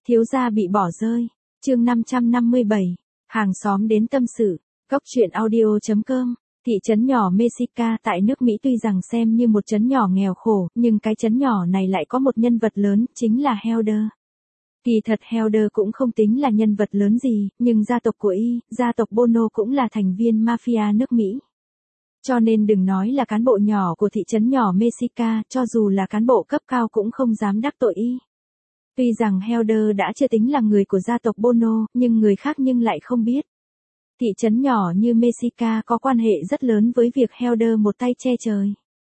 Thiếu gia bị bỏ rơi. Chương 557. Hàng xóm đến tâm sự. Góc truyện audio.com. Thị trấn nhỏ Mexica tại nước Mỹ tuy rằng xem như một trấn nhỏ nghèo khổ, nhưng cái trấn nhỏ này lại có một nhân vật lớn, chính là Helder. Kỳ thật Helder cũng không tính là nhân vật lớn gì, nhưng gia tộc của gia tộc Bono cũng là thành viên mafia nước Mỹ. Cho nên đừng nói là cán bộ nhỏ của thị trấn nhỏ Mexica, cho dù là cán bộ cấp cao cũng không dám đắc tội Tuy rằng Helder đã chưa tính là người của gia tộc Bono, nhưng người khác lại không biết. Thị trấn nhỏ như Mexica có quan hệ rất lớn với việc Helder một tay che trời.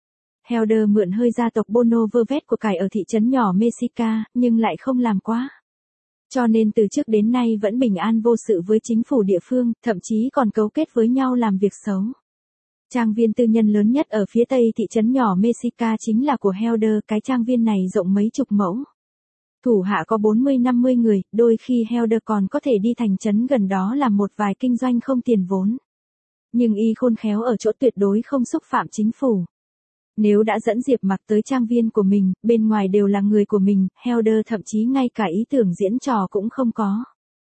Helder mượn hơi gia tộc Bono vơ vét của cải ở thị trấn nhỏ Mexica, nhưng lại không làm quá. Cho nên từ trước đến nay vẫn bình an vô sự với chính phủ địa phương, thậm chí còn cấu kết với nhau làm việc xấu. Trang viên tư nhân lớn nhất ở phía tây thị trấn nhỏ Mexica chính là của Helder, cái trang viên này rộng mấy chục mẫu. Thủ hạ có 40-50 người, đôi khi Helder còn có thể đi thành trấn gần đó làm một vài kinh doanh không tiền vốn. Nhưng khôn khéo ở chỗ tuyệt đối không xúc phạm chính phủ. Nếu đã dẫn Diệp Mặc tới trang viên của mình, bên ngoài đều là người của mình, Helder thậm chí ngay cả ý tưởng diễn trò cũng không có.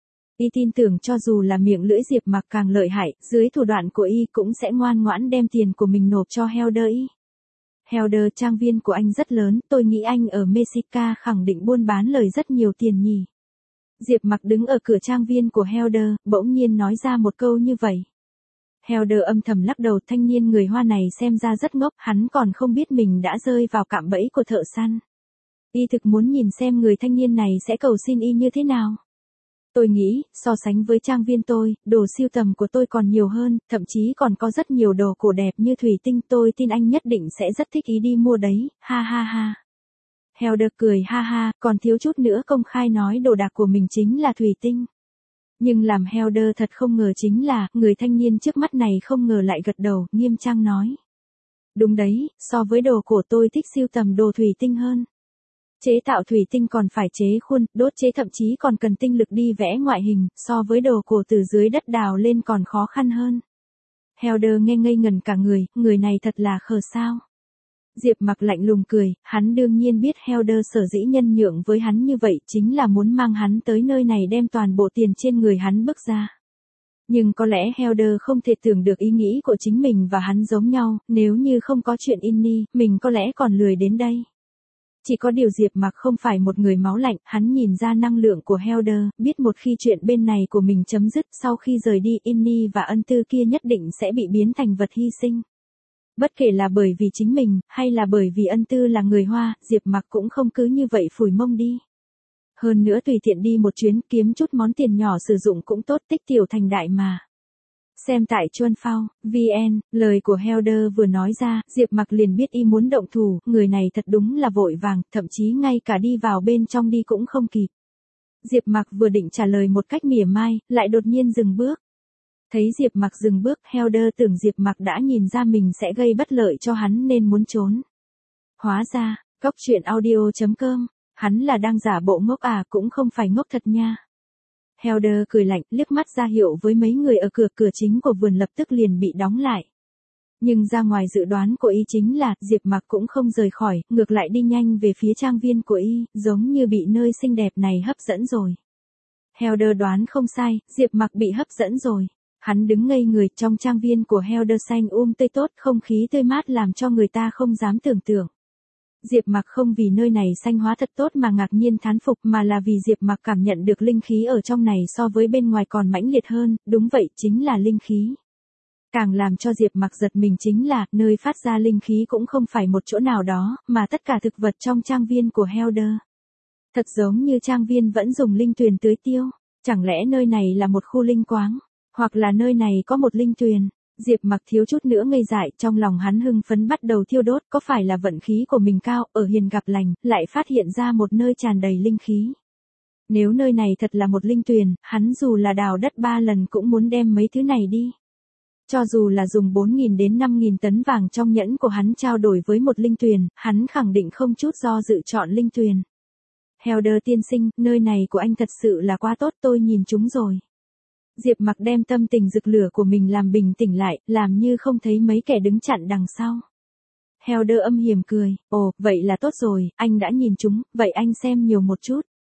Tin tưởng cho dù là miệng lưỡi Diệp Mặc càng lợi hại, dưới thủ đoạn của cũng sẽ ngoan ngoãn đem tiền của mình nộp cho Helder Helder, trang viên của anh rất lớn, tôi nghĩ anh ở Mexica khẳng định buôn bán lời rất nhiều tiền nhỉ. Diệp Mặc đứng ở cửa trang viên của Helder, bỗng nhiên nói ra một câu như vậy. Helder âm thầm lắc đầu, thanh niên người Hoa này xem ra rất ngốc, hắn còn không biết mình đã rơi vào cạm bẫy của thợ săn. Thực muốn nhìn xem người thanh niên này sẽ cầu xin như thế nào. Tôi nghĩ, so sánh với trang viên tôi, đồ sưu tầm của tôi còn nhiều hơn, thậm chí còn có rất nhiều đồ cổ đẹp như thủy tinh, tôi tin anh nhất định sẽ rất thích đi mua đấy, ha ha ha. Helder cười ha ha, còn thiếu chút nữa công khai nói đồ đạc của mình chính là thủy tinh. Nhưng làm Helder thật không ngờ chính là, người thanh niên trước mắt này không ngờ lại gật đầu, nghiêm trang nói. Đúng đấy, so với đồ cổ tôi thích sưu tầm đồ thủy tinh hơn. Chế tạo thủy tinh còn phải chế khuôn, đốt chế thậm chí còn cần tinh lực đi vẽ ngoại hình, so với đồ cổ từ dưới đất đào lên còn khó khăn hơn. Helder nghe ngây ngần cả người này thật là khờ sao. Diệp Mặc lạnh lùng cười, hắn đương nhiên biết Helder sở dĩ nhân nhượng với hắn như vậy chính là muốn mang hắn tới nơi này đem toàn bộ tiền trên người hắn bước ra. Nhưng có lẽ Helder không thể tưởng được ý nghĩ của chính mình và hắn giống nhau, nếu như không có chuyện mình có lẽ còn lười đến đây. Chỉ có điều Diệp Mặc không phải một người máu lạnh, hắn nhìn ra năng lượng của Helder, biết một khi chuyện bên này của mình chấm dứt, sau khi rời đi và ân tư kia nhất định sẽ bị biến thành vật hy sinh. Bất kể là bởi vì chính mình, hay là bởi vì ân tư là người Hoa, Diệp Mặc cũng không cứ như vậy phủi mông đi. Hơn nữa tùy tiện đi một chuyến kiếm chút món tiền nhỏ sử dụng cũng tốt, tích tiểu thành đại mà. Xem tại Chuan Phao, VN, lời của Helder vừa nói ra, Diệp Mặc liền biết muốn động thủ, người này thật đúng là vội vàng, thậm chí ngay cả đi vào bên trong đi cũng không kịp. Diệp Mặc vừa định trả lời một cách mỉa mai, lại đột nhiên dừng bước. Thấy Diệp Mặc dừng bước, Helder tưởng Diệp Mặc đã nhìn ra mình sẽ gây bất lợi cho hắn nên muốn trốn. Hóa ra, góc truyện audio.com, hắn là đang giả bộ ngốc cũng không phải ngốc thật nha. Helder cười lạnh, liếc mắt ra hiệu với mấy người ở cửa chính của vườn lập tức liền bị đóng lại. Nhưng ra ngoài dự đoán của chính là, Diệp Mặc cũng không rời khỏi, ngược lại đi nhanh về phía trang viên của giống như bị nơi xinh đẹp này hấp dẫn rồi. Helder đoán không sai, Diệp Mặc bị hấp dẫn rồi. Hắn đứng ngây người, trong trang viên của Helder xanh tươi tốt, không khí tươi mát làm cho người ta không dám tưởng tượng. Diệp Mặc không vì nơi này xanh hóa thật tốt mà ngạc nhiên thán phục, mà là vì Diệp Mặc cảm nhận được linh khí ở trong này so với bên ngoài còn mãnh liệt hơn, đúng vậy, chính là linh khí. Càng làm cho Diệp Mặc giật mình chính là, nơi phát ra linh khí cũng không phải một chỗ nào đó, mà tất cả thực vật trong trang viên của Helder. Thật giống như trang viên vẫn dùng linh tuyền tưới tiêu, chẳng lẽ nơi này là một khu linh quáng, hoặc là nơi này có một linh tuyền. Diệp Mặc thiếu chút nữa ngây dại, trong lòng hắn hưng phấn bắt đầu thiêu đốt, có phải là vận khí của mình cao, ở hiền gặp lành, lại phát hiện ra một nơi tràn đầy linh khí. Nếu nơi này thật là một linh tuyền, hắn dù là đào đất 3 lần cũng muốn đem mấy thứ này đi. Cho dù là dùng 4.000 đến 5.000 tấn vàng trong nhẫn của hắn trao đổi với một linh tuyền, hắn khẳng định không chút do dự chọn linh tuyền. Helder tiên sinh, nơi này của anh thật sự là quá tốt, tôi nhìn chúng rồi. Diệp Mặc đem tâm tình rực lửa của mình làm bình tĩnh lại, làm như không thấy mấy kẻ đứng chặn đằng sau. Helder âm hiểm cười, ồ, vậy là tốt rồi, anh đã nhìn chúng, vậy anh xem nhiều một chút.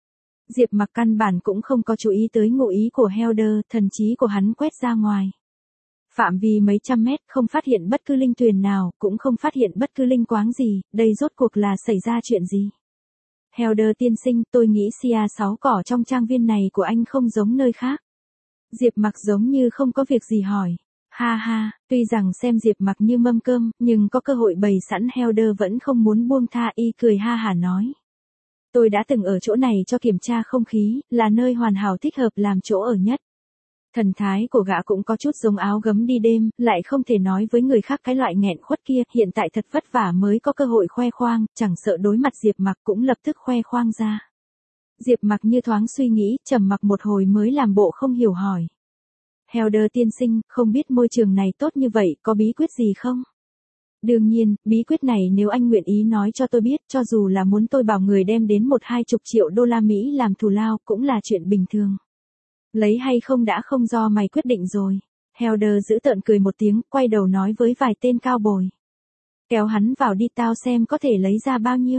Diệp Mặc căn bản cũng không có chú ý tới ngụ ý của Helder, thần trí của hắn quét ra ngoài. Phạm vi mấy trăm mét không phát hiện bất cứ linh tuyền nào, cũng không phát hiện bất cứ linh quáng gì, đây rốt cuộc là xảy ra chuyện gì? Helder tiên sinh, tôi nghĩ Sia 6 cỏ trong trang viên này của anh không giống nơi khác. Diệp Mặc giống như không có việc gì hỏi. Ha ha, tuy rằng xem Diệp Mặc như mâm cơm, nhưng có cơ hội bày sẵn Helder vẫn không muốn buông tha, y cười ha hả nói. Tôi đã từng ở chỗ này cho kiểm tra không khí, là nơi hoàn hảo thích hợp làm chỗ ở nhất. Thần thái của gã cũng có chút giống áo gấm đi đêm, lại không thể nói với người khác cái loại nghẹn khuất kia, hiện tại thật vất vả mới có cơ hội khoe khoang, chẳng sợ đối mặt Diệp Mặc cũng lập tức khoe khoang ra. Diệp Mặc như thoáng suy nghĩ, trầm mặc một hồi mới làm bộ không hiểu hỏi. Helder tiên sinh, không biết môi trường này tốt như vậy, có bí quyết gì không? Đương nhiên, bí quyết này nếu anh nguyện ý nói cho tôi biết, cho dù là muốn tôi bảo người đem đến 1-20 triệu đô la Mỹ làm thù lao, cũng là chuyện bình thường. Lấy hay không đã không do mày quyết định rồi. Helder giữ tợn cười một tiếng, quay đầu nói với vài tên cao bồi. Kéo hắn vào đi, tao xem có thể lấy ra bao nhiêu.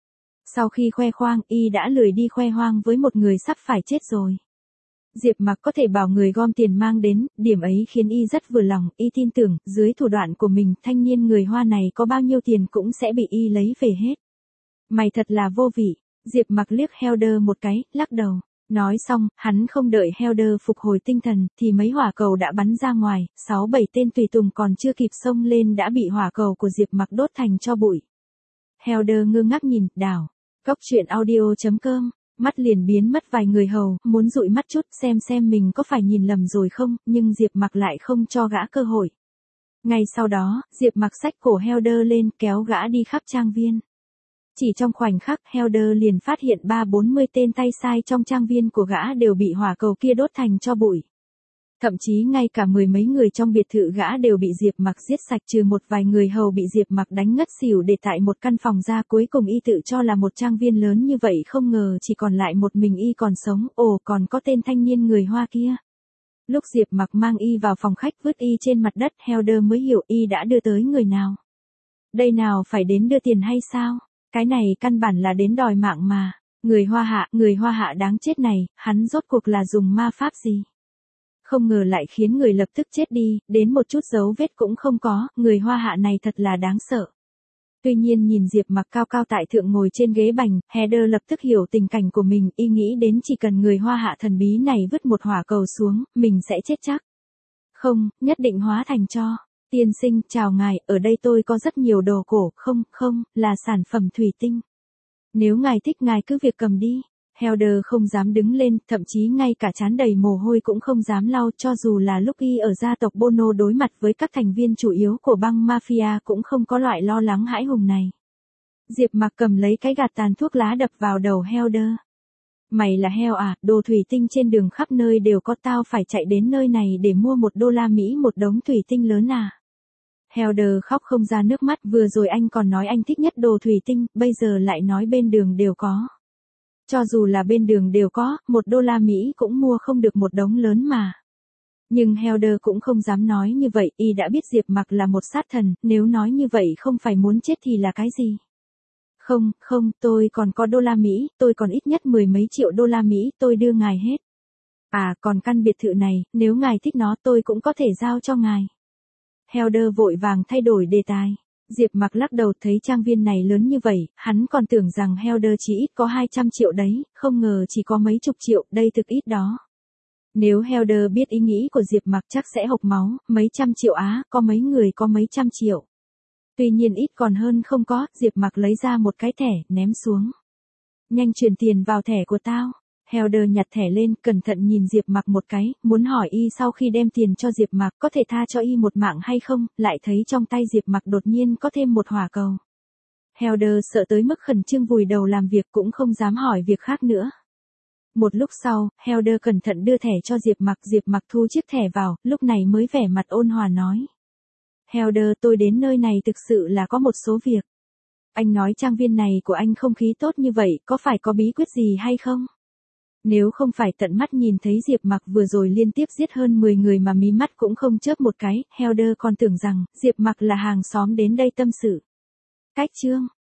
Sau khi khoe khoang, y đã lười đi khoe hoang với một người sắp phải chết rồi. Diệp Mặc có thể bảo người gom tiền mang đến, điểm ấy khiến y rất vừa lòng, y tin tưởng, dưới thủ đoạn của mình, thanh niên người Hoa này có bao nhiêu tiền cũng sẽ bị y lấy về hết. Mày thật là vô vị. Diệp Mặc liếc Helder một cái, lắc đầu. Nói xong, hắn không đợi Helder phục hồi tinh thần, thì mấy hỏa cầu đã bắn ra ngoài, 6-7 tên tùy tùng còn chưa kịp xông lên đã bị hỏa cầu của Diệp Mặc đốt thành tro bụi. Helder ngơ ngác nhìn, đảo. Cóc truyện audio.com, mắt liền biến mất vài người hầu, muốn dụi mắt chút xem mình có phải nhìn lầm rồi không, nhưng Diệp Mặc lại không cho gã cơ hội. Ngay sau đó, Diệp Mặc xách cổ Helder lên kéo gã đi khắp trang viên. Chỉ trong khoảnh khắc, Helder liền phát hiện 30-40 tên tay sai trong trang viên của gã đều bị hỏa cầu kia đốt thành tro bụi. Thậm chí ngay cả 10 mấy người trong biệt thự gã đều bị Diệp Mặc giết sạch, trừ một vài người hầu bị Diệp Mặc đánh ngất xỉu để tại một căn phòng ra. Cuối cùng y tự cho là một trang viên lớn như vậy không ngờ chỉ còn lại một mình y còn sống, còn có tên thanh niên người Hoa kia. Lúc Diệp Mặc mang y vào phòng khách vứt y trên mặt đất, Helder mới hiểu y đã đưa tới người nào. Đây nào phải đến đưa tiền hay sao? Cái này căn bản là đến đòi mạng mà. Người Hoa hạ đáng chết này, hắn rốt cuộc là dùng ma pháp gì? Không ngờ lại khiến người lập tức chết đi, đến một chút dấu vết cũng không có, người Hoa hạ này thật là đáng sợ. Tuy nhiên nhìn Diệp Mặc cao cao tại thượng ngồi trên ghế bành, Helder lập tức hiểu tình cảnh của mình, y nghĩ đến chỉ cần người Hoa hạ thần bí này vứt một hỏa cầu xuống, mình sẽ chết chắc. Không, nhất định hóa thành tro. Tiên sinh, chào ngài, ở đây tôi có rất nhiều đồ cổ, không, là sản phẩm thủy tinh. Nếu ngài thích ngài cứ việc cầm đi. Helder không dám đứng lên, thậm chí ngay cả trán đầy mồ hôi cũng không dám lau, cho dù là lúc y ở gia tộc Bono đối mặt với các thành viên chủ yếu của băng mafia cũng không có loại lo lắng hãi hùng này. Diệp Mặc cầm lấy cái gạt tàn thuốc lá đập vào đầu Helder. Mày là heo à, đồ thủy tinh trên đường khắp nơi đều có, tao phải chạy đến nơi này để mua $1 một đống thủy tinh lớn à. Helder khóc không ra nước mắt, vừa rồi anh còn nói anh thích nhất đồ thủy tinh, bây giờ lại nói bên đường đều có. Cho dù là bên đường đều có, $1 cũng mua không được một đống lớn mà. Nhưng Helder cũng không dám nói như vậy, y đã biết Diệp Mặc là một sát thần, nếu nói như vậy không phải muốn chết thì là cái gì? Không, tôi còn có $, tôi còn ít nhất 10 mấy triệu $, tôi đưa ngài hết. À, còn căn biệt thự này, nếu ngài thích nó tôi cũng có thể giao cho ngài. Helder vội vàng thay đổi đề tài. Diệp Mặc lắc đầu, thấy trang viên này lớn như vậy, hắn còn tưởng rằng Helder chỉ ít có 200 triệu đấy, không ngờ chỉ có mấy chục triệu, đây thực ít đó. Nếu Helder biết ý nghĩ của Diệp Mặc chắc sẽ hộc máu, mấy trăm triệu á, có mấy người có mấy trăm triệu. Tuy nhiên ít còn hơn không có, Diệp Mặc lấy ra một cái thẻ, ném xuống. Nhanh chuyển tiền vào thẻ của tao. Helder nhặt thẻ lên, cẩn thận nhìn Diệp Mặc một cái, muốn hỏi y sau khi đem tiền cho Diệp Mặc có thể tha cho y một mạng hay không, lại thấy trong tay Diệp Mặc đột nhiên có thêm một hỏa cầu. Helder sợ tới mức khẩn trương vùi đầu làm việc cũng không dám hỏi việc khác nữa. Một lúc sau, Helder cẩn thận đưa thẻ cho Diệp Mặc thu chiếc thẻ vào, lúc này mới vẻ mặt ôn hòa nói. Helder, tôi đến nơi này thực sự là có một số việc. Anh nói trang viên này của anh không khí tốt như vậy, có phải có bí quyết gì hay không? Nếu không phải tận mắt nhìn thấy Diệp Mặc vừa rồi liên tiếp giết hơn 10 người mà mí mắt cũng không chớp một cái, Helder còn tưởng rằng Diệp Mặc là hàng xóm đến đây tâm sự. Cách chương